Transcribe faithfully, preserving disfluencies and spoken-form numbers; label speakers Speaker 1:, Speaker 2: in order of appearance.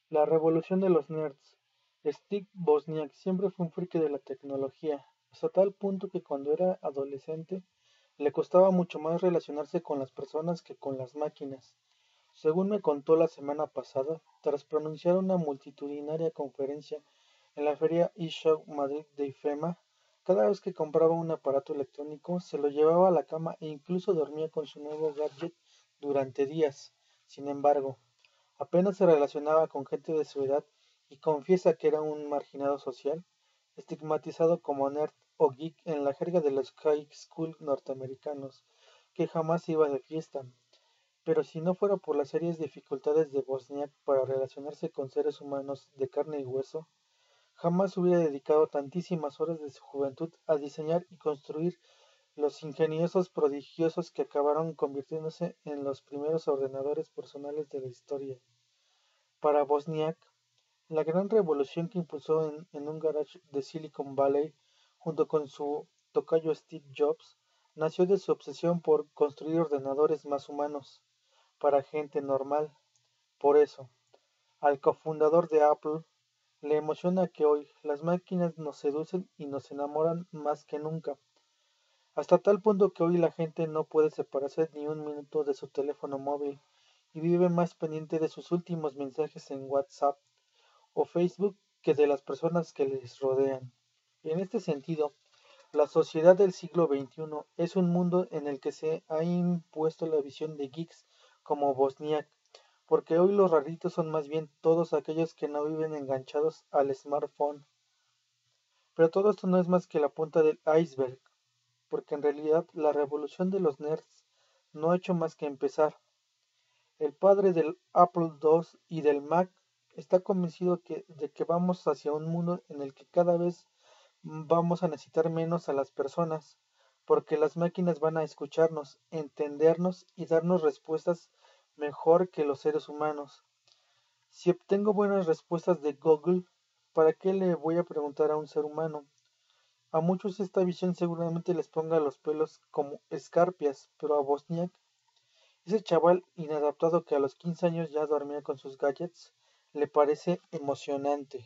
Speaker 1: La revolución de los nerds. Steve Wozniak siempre fue un friki de la tecnología, hasta tal punto que cuando era adolescente le costaba mucho más relacionarse con las personas que con las máquinas. Según me contó la semana pasada, tras pronunciar una multitudinaria conferencia en la feria eShow Madrid de IFEMA, cada vez que compraba un aparato electrónico se lo llevaba a la cama e incluso dormía con su nuevo gadget durante días. Sin embargo, apenas se relacionaba con gente de su edad y confiesa que era un marginado social, estigmatizado como nerd o geek en la jerga de los high school norteamericanos, que jamás iba de fiesta. Pero si no fuera por las serias dificultades de Wozniak para relacionarse con seres humanos de carne y hueso, jamás hubiera dedicado tantísimas horas de su juventud a diseñar y construir los ingeniosos prodigiosos que acabaron convirtiéndose en los primeros ordenadores personales de la historia. Para Wozniak, la gran revolución que impulsó en, en un garage de Silicon Valley junto con su tocayo Steve Jobs nació de su obsesión por construir ordenadores más humanos para gente normal. Por eso, al cofundador de Apple le emociona que hoy las máquinas nos seducen y nos enamoran más que nunca, hasta tal punto que hoy la gente no puede separarse ni un minuto de su teléfono móvil y vive más pendiente de sus últimos mensajes en WhatsApp o Facebook que de las personas que les rodean. En este sentido, la sociedad del siglo veintiuno es un mundo en el que se ha impuesto la visión de geeks como Bosniak, porque hoy los raritos son más bien todos aquellos que no viven enganchados al smartphone. Pero todo esto no es más que la punta del iceberg, porque en realidad la revolución de los nerds no ha hecho más que empezar. El padre del Apple dos y del Mac está convencido que- de que vamos hacia un mundo en el que cada vez vamos a necesitar menos a las personas, porque las máquinas van a escucharnos, entendernos y darnos respuestas mejor que los seres humanos. Si obtengo buenas respuestas de Google, ¿para qué le voy a preguntar a un ser humano? A muchos esta visión seguramente les ponga los pelos como escarpias, pero a Bosniak, ese chaval inadaptado que a los quince años ya dormía con sus gadgets, le parece emocionante.